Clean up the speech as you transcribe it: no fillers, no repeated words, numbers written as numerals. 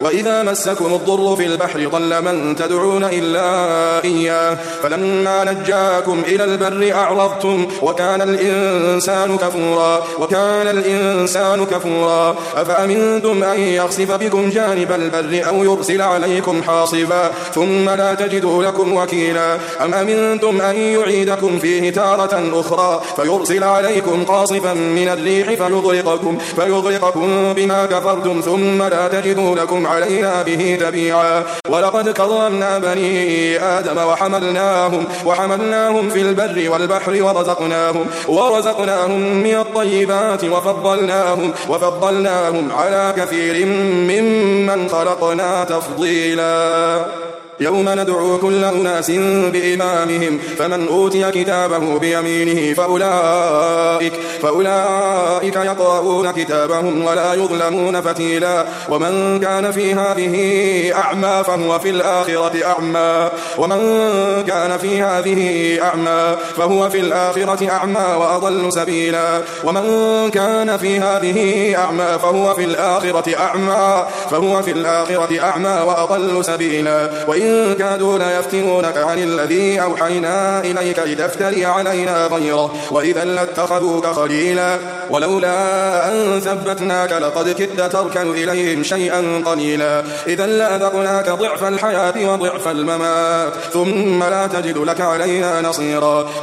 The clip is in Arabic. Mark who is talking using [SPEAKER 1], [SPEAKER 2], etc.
[SPEAKER 1] وإذا مسكم الضر في البحر ضل من تدعون إلا إياه فلما نجاكم إلى البر أعرضتم وكان الإنسان كفورا أفأمنتم أن يخسف بكم جانب البر أو يرسل عليكم حاصبا ثم لا تجدوا لكم وكيلا أم أمنتم أن يعيدكم فيه تارة أخرى فيرسل عليكم قاصفا من الريح فيغرقكم بما كفرتم ثم لا تجدوا لكم علينا به تبيعا ولقد كرمنا بني آدم وحملناهم في البر والبحر ورزقناهم من الطيبات وفضلناهم على كثير ممن خلقنا تفضيلا يوم ندعو كل أناس بإمامهم فمن أوتي كتابه بيمينه فأولئك يقرؤون كتابهم ولا يظلمون فتيلا ومن كان في هذه أعمى فهو في الآخرة أعمى وأضل سبيلا ومن كان في هذه أعمى فهو في الآخرة أعمى وأضل سبيلا وإن كادوا ليفتنونك عن الذي أوحينا إليك لتفتري علينا غيره وإذا لاتخذوك خليلا ولولا أن ثبتناك لقد كدت تركن إليهم شيئا قليلا إذا لأذقناك ضعف الحياة وضعف الممات ثم لا تجد لك علينا نصيرا